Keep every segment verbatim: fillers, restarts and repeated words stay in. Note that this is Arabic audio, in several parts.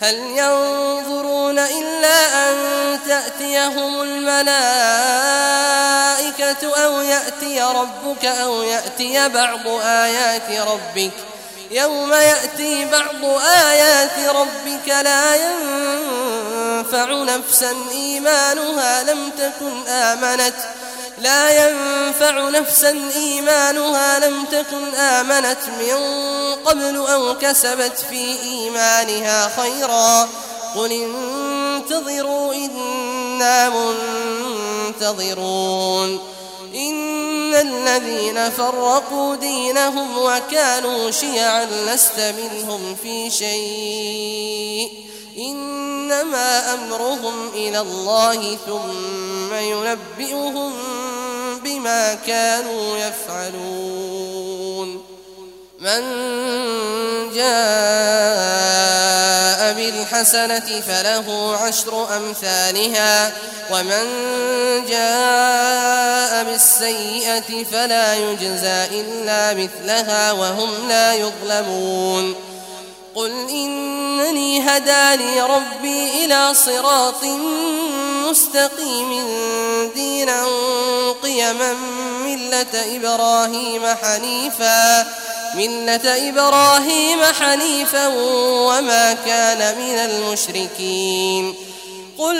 هل ينظرون إلا أن تأتيهم الملائكة أو يأتي ربك أو يأتي بعض آيات ربك يوم يأتي بعض آيات ربك لا ينفع نفسا إيمانها لم تكن آمنت لا ينفع نفسا إيمانها لم تكن آمنت من قبل أو كسبت في إيمانها خيرا قل انتظروا إنا منتظرون إن الذين فرقوا دينهم وكانوا شيعا لست منهم في شيء إنما أمرهم إلى الله ثم ينبئهم بما كانوا يفعلون من جاء بالحسنة فله عشر أمثالها ومن جاء بالسيئة فلا يجزى إلا مثلها وهم لا يظلمون قل إنني هداني ربي إلى صراط مستقيم دينا قيما ملة إبراهيم حنيفا ملة إبراهيم حنيفا وما كان من المشركين قل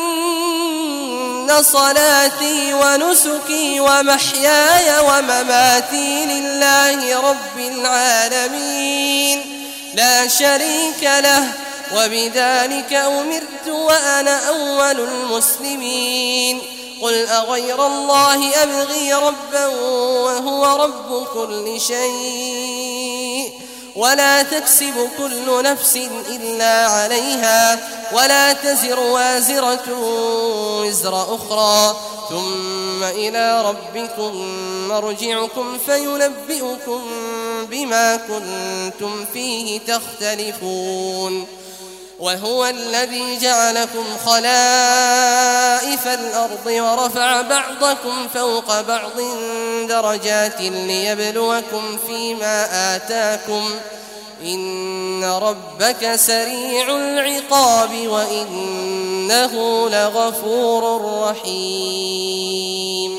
إن صلاتي ونسكي ومحياي ومماتي لله رب العالمين لا شريك له وبذلك أمرت وأنا أول المسلمين قل أغير الله أبغي ربا وهو رب كل شيء ولا تكسب كل نفس إلا عليها ولا تزر وازرة وزر أخرى ثم إلى ربكم مرجعكم فينبئكم بما كنتم فيه تختلفون وهو الذي جعلكم خلائف الأرض ورفع بعضكم فوق بعض درجات ليبلوكم فيما آتاكم إن ربك سريع العقاب وإنه لغفور رحيم